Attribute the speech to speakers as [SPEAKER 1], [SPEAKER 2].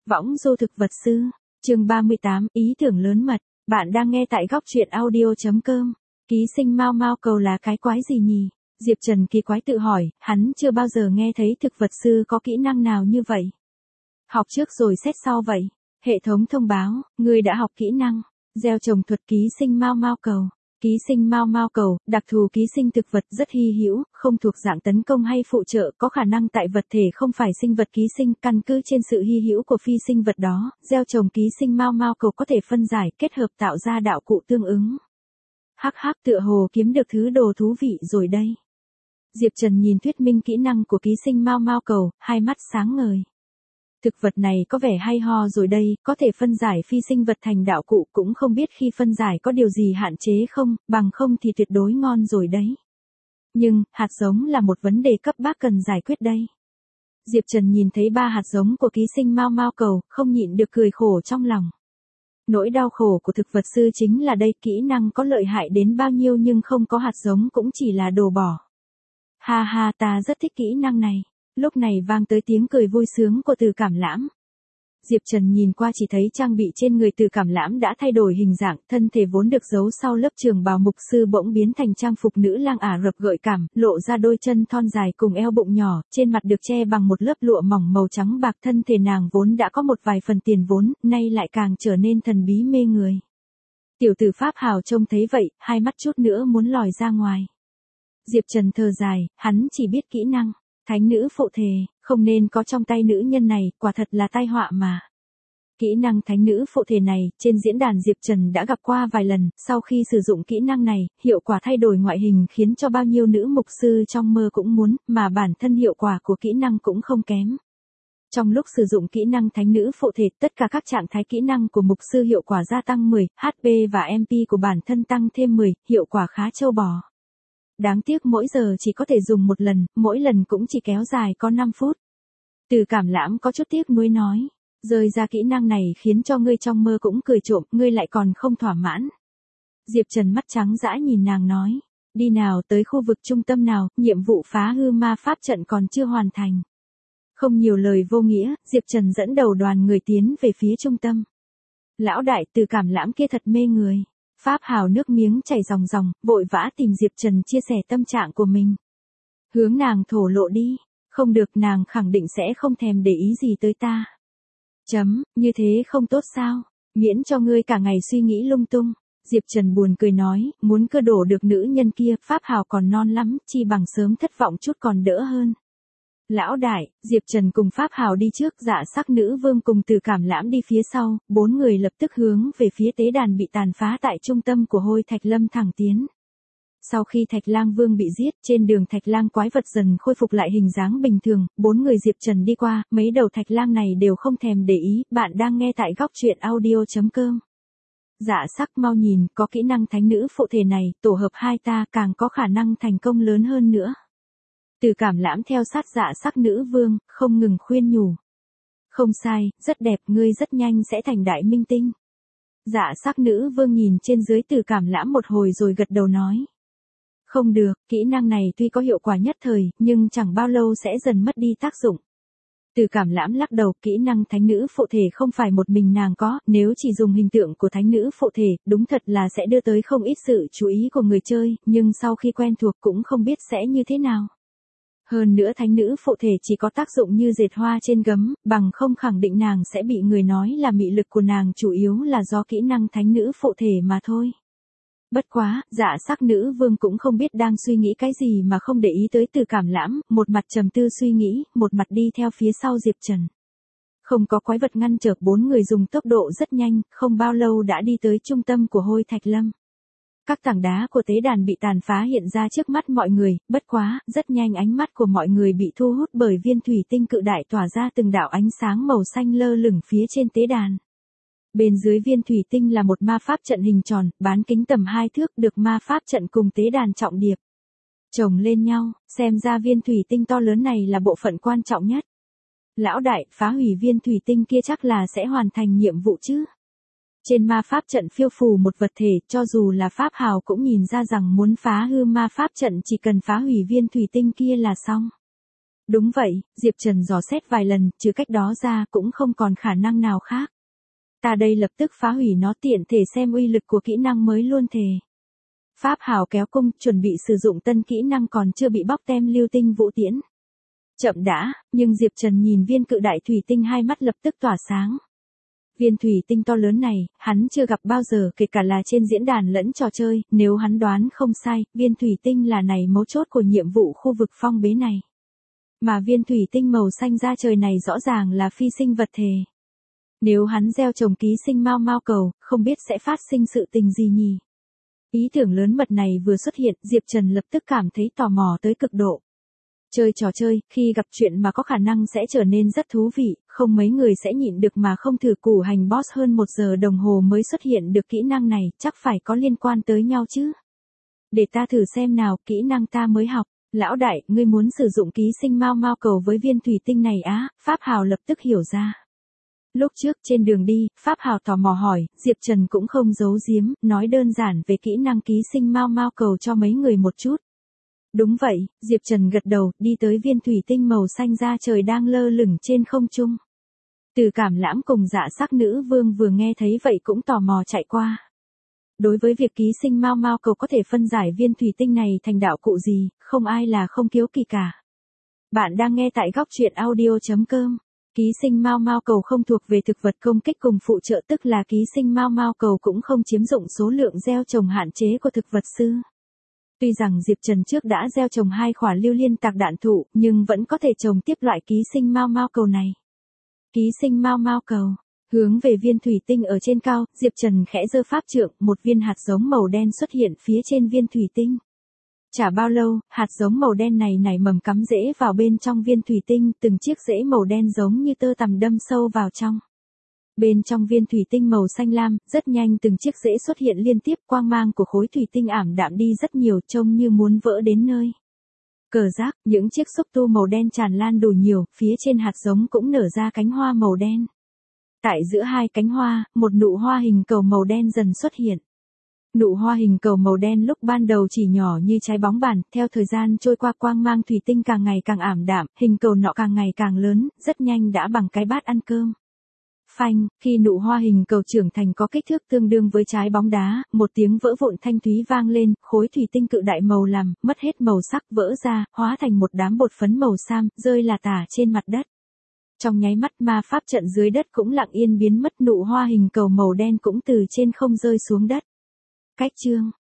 [SPEAKER 1] Võng du thực vật sư, chương 38, ý tưởng lớn mật. Bạn đang nghe tại góc truyện audio.com. Ký sinh Mao Mao cầu là cái quái gì nhỉ? Diệp Trần kỳ quái tự hỏi, hắn chưa bao giờ nghe thấy thực vật sư có kỹ năng nào như vậy. Học trước rồi xét sau vậy. Hệ thống thông báo, người đã học kỹ năng, gieo trồng thuật ký sinh Mao Mao cầu. Ký sinh Mao Mao cầu, đặc thù ký sinh thực vật rất hy hữu, không thuộc dạng tấn công hay phụ trợ, có khả năng tại vật thể không phải sinh vật ký sinh, căn cứ trên sự hy hữu của phi sinh vật đó, gieo trồng ký sinh Mao Mao cầu có thể phân giải, kết hợp tạo ra đạo cụ tương ứng. Hắc hắc, tựa hồ kiếm được thứ đồ thú vị rồi đây. Diệp Trần nhìn thuyết minh kỹ năng của ký sinh Mao Mao cầu, hai mắt sáng ngời. Thực vật này có vẻ hay ho rồi đây, có thể phân giải phi sinh vật thành đạo cụ, cũng không biết khi phân giải có điều gì hạn chế không, bằng không thì tuyệt đối ngon rồi đấy. Nhưng, hạt giống là một vấn đề cấp bách cần giải quyết đây. Diệp Trần nhìn thấy 3 hạt giống của ký sinh Mao Mao cầu, không nhịn được cười khổ trong lòng. Nỗi đau khổ của thực vật sư chính là đây, kỹ năng có lợi hại đến bao nhiêu nhưng không có hạt giống cũng chỉ là đồ bỏ. Ha ha, ta rất thích kỹ năng này. Lúc này vang tới tiếng cười vui sướng của Từ Cảm Lãm. Diệp Trần nhìn qua chỉ thấy trang bị trên người Từ Cảm Lãm đã thay đổi hình dạng, thân thể vốn được giấu sau lớp trường bào mục sư bỗng biến thành trang phục nữ lang Ả Rập gợi cảm, lộ ra đôi chân thon dài cùng eo bụng nhỏ, trên mặt được che bằng một lớp lụa mỏng màu trắng bạc. Thân thể nàng vốn đã có một vài phần tiền vốn, nay lại càng trở nên thần bí mê người. Tiểu tử Pháp Hào trông thấy vậy, hai mắt chút nữa muốn lòi ra ngoài. Diệp Trần thở dài, hắn chỉ biết kỹ năng thánh nữ phụ thể, không nên có trong tay nữ nhân này, quả thật là tai họa mà. Kỹ năng thánh nữ phụ thể này, trên diễn đàn Diệp Trần đã gặp qua vài lần, sau khi sử dụng kỹ năng này, hiệu quả thay đổi ngoại hình khiến cho bao nhiêu nữ mục sư trong mơ cũng muốn, mà bản thân hiệu quả của kỹ năng cũng không kém. Trong lúc sử dụng kỹ năng thánh nữ phụ thể, tất cả các trạng thái kỹ năng của mục sư hiệu quả gia tăng 10, HP và MP của bản thân tăng thêm 10, hiệu quả khá trâu bò. Đáng tiếc mỗi giờ chỉ có thể dùng một lần, mỗi lần cũng chỉ kéo dài có 5 phút. Từ Cảm Lãm có chút tiếc nuối nói, rời ra kỹ năng này khiến cho ngươi trong mơ cũng cười trộm, ngươi lại còn không thỏa mãn. Diệp Trần mắt trắng dã nhìn nàng nói, đi nào, tới khu vực trung tâm nào, nhiệm vụ phá hư ma pháp trận còn chưa hoàn thành. Không nhiều lời vô nghĩa, Diệp Trần dẫn đầu đoàn người tiến về phía trung tâm. Lão đại, Từ Cảm Lãm kia thật mê người. Pháp Hào nước miếng chảy ròng ròng, vội vã tìm Diệp Trần chia sẻ tâm trạng của mình. Hướng nàng thổ lộ đi, không được, nàng khẳng định sẽ không thèm để ý gì tới ta. Như thế không tốt sao, miễn cho ngươi cả ngày suy nghĩ lung tung. Diệp Trần buồn cười nói, muốn cơ đổ được nữ nhân kia, Pháp Hào còn non lắm, chi bằng sớm thất vọng chút còn đỡ hơn. Lão đại, Diệp Trần cùng Pháp Hào đi trước, Dạ Sắc Nữ Vương cùng Từ Cảm Lãm đi phía sau, 4 người lập tức hướng về phía tế đàn bị tàn phá tại trung tâm của Hôi Thạch Lâm thẳng tiến. Sau khi Thạch Lang Vương bị giết, trên đường Thạch Lang quái vật dần khôi phục lại hình dáng bình thường, 4 người Diệp Trần đi qua, mấy đầu Thạch Lang này đều không thèm để ý. Bạn đang nghe tại góc truyện audio.com. Dạ Sắc, mau nhìn, có kỹ năng thánh nữ phụ thể này, tổ hợp hai ta càng có khả năng thành công lớn hơn nữa. Từ Cảm Lãm theo sát Dạ Sắc Nữ Vương, không ngừng khuyên nhủ. Không sai, rất đẹp, ngươi rất nhanh sẽ thành đại minh tinh. Dạ Sắc Nữ Vương nhìn trên dưới Từ Cảm Lãm một hồi rồi gật đầu nói. Không được, kỹ năng này tuy có hiệu quả nhất thời, nhưng chẳng bao lâu sẽ dần mất đi tác dụng. Từ Cảm Lãm lắc đầu, kỹ năng thánh nữ phụ thể không phải một mình nàng có, nếu chỉ dùng hình tượng của thánh nữ phụ thể, đúng thật là sẽ đưa tới không ít sự chú ý của người chơi, nhưng sau khi quen thuộc cũng không biết sẽ như thế nào. Hơn nữa thánh nữ phụ thể chỉ có tác dụng như dệt hoa trên gấm, bằng không khẳng định nàng sẽ bị người nói là mị lực của nàng chủ yếu là do kỹ năng thánh nữ phụ thể mà thôi. Bất quá, Dạ Sắc Nữ Vương cũng không biết đang suy nghĩ cái gì mà không để ý tới Từ Cảm Lãm, một mặt trầm tư suy nghĩ, một mặt đi theo phía sau Diệp Trần. Không có quái vật ngăn trở, 4 người dùng tốc độ rất nhanh, không bao lâu đã đi tới trung tâm của Hôi Thạch Lâm. Các tảng đá của tế đàn bị tàn phá hiện ra trước mắt mọi người, bất quá, rất nhanh ánh mắt của mọi người bị thu hút bởi viên thủy tinh cự đại tỏa ra từng đạo ánh sáng màu xanh lơ lửng phía trên tế đàn. Bên dưới viên thủy tinh là một ma pháp trận hình tròn, bán kính tầm 2 thước, được ma pháp trận cùng tế đàn trọng điệp chồng lên nhau, xem ra viên thủy tinh to lớn này là bộ phận quan trọng nhất. Lão đại, phá hủy viên thủy tinh kia chắc là sẽ hoàn thành nhiệm vụ chứ? Trên ma pháp trận phiêu phù một vật thể, cho dù là Pháp Hào cũng nhìn ra rằng muốn phá hư ma pháp trận chỉ cần phá hủy viên thủy tinh kia là xong. Đúng vậy, Diệp Trần dò xét vài lần, trừ cách đó ra cũng không còn khả năng nào khác. Ta đây lập tức phá hủy nó tiện thể xem uy lực của kỹ năng mới luôn thề. Pháp hào kéo cung, chuẩn bị sử dụng tân kỹ năng còn chưa bị bóc tem lưu tinh vũ tiễn. Chậm đã, nhưng Diệp Trần nhìn viên cự đại thủy tinh hai mắt lập tức tỏa sáng. Viên thủy tinh to lớn này, hắn chưa gặp bao giờ kể cả là trên diễn đàn lẫn trò chơi, nếu hắn đoán không sai, viên thủy tinh là này mấu chốt của nhiệm vụ khu vực phong bế này. Mà viên thủy tinh màu xanh da trời này rõ ràng là phi sinh vật thể. Nếu hắn gieo trồng ký sinh mau mau cầu, không biết sẽ phát sinh sự tình gì nhỉ? Ý tưởng lớn mật này vừa xuất hiện, Diệp Trần lập tức cảm thấy tò mò tới cực độ. Chơi trò chơi, khi gặp chuyện mà có khả năng sẽ trở nên rất thú vị, không mấy người sẽ nhịn được mà không thử củ hành boss hơn 1 giờ đồng hồ mới xuất hiện được kỹ năng này, chắc phải có liên quan tới nhau chứ. Để ta thử xem nào, kỹ năng ta mới học. Lão đại, ngươi muốn sử dụng ký sinh mau mau cầu với viên thủy tinh này á? Pháp Hào lập tức hiểu ra. Lúc trước trên đường đi, Pháp Hào tò mò hỏi, Diệp Trần cũng không giấu giếm, nói đơn giản về kỹ năng ký sinh mau mau cầu cho mấy người một chút. Đúng vậy, Diệp Trần gật đầu, đi tới viên thủy tinh màu xanh da trời đang lơ lửng trên không trung. Từ Cảm Lãm cùng Dạ Sắc Nữ Vương vừa nghe thấy vậy cũng tò mò chạy qua. Đối với việc ký sinh mau mau cầu có thể phân giải viên thủy tinh này thành đạo cụ gì, không ai là không kiếu kỳ cả. Bạn đang nghe tại góc truyện audio.com. Ký sinh mau mau cầu không thuộc về thực vật công kích cùng phụ trợ, tức là ký sinh mau mau cầu cũng không chiếm dụng số lượng gieo trồng hạn chế của thực vật sư. Tuy rằng Diệp Trần trước đã gieo trồng 2 quả lưu liên tạc đạn thụ, nhưng vẫn có thể trồng tiếp loại ký sinh mau mau cầu này. Ký sinh mau mau cầu. Hướng về viên thủy tinh ở trên cao, Diệp Trần khẽ giơ pháp trượng, một viên hạt giống màu đen xuất hiện phía trên viên thủy tinh. Chả bao lâu, hạt giống màu đen này nảy mầm cắm rễ vào bên trong viên thủy tinh, từng chiếc rễ màu đen giống như tơ tằm đâm sâu vào trong. Bên trong viên thủy tinh màu xanh lam, rất nhanh từng chiếc rễ xuất hiện liên tiếp, quang mang của khối thủy tinh ảm đạm đi rất nhiều, trông như muốn vỡ đến nơi. Cờ giác, những chiếc xúc tu màu đen tràn lan đủ nhiều, phía trên hạt giống cũng nở ra cánh hoa màu đen. Tại giữa 2 cánh hoa, một nụ hoa hình cầu màu đen dần xuất hiện. Nụ hoa hình cầu màu đen lúc ban đầu chỉ nhỏ như trái bóng bàn, theo thời gian trôi qua quang mang thủy tinh càng ngày càng ảm đạm, hình cầu nọ càng ngày càng lớn, rất nhanh đã bằng cái bát ăn cơm. Phanh, khi nụ hoa hình cầu trưởng thành có kích thước tương đương với trái bóng đá, một tiếng vỡ vụn thanh thúy vang lên, khối thủy tinh cự đại màu làm, mất hết màu sắc vỡ ra, hóa thành một đám bột phấn màu xám, rơi là tả trên mặt đất. Trong nháy mắt ma pháp trận dưới đất cũng lặng yên biến mất, nụ hoa hình cầu màu đen cũng từ trên không rơi xuống đất. Cách chương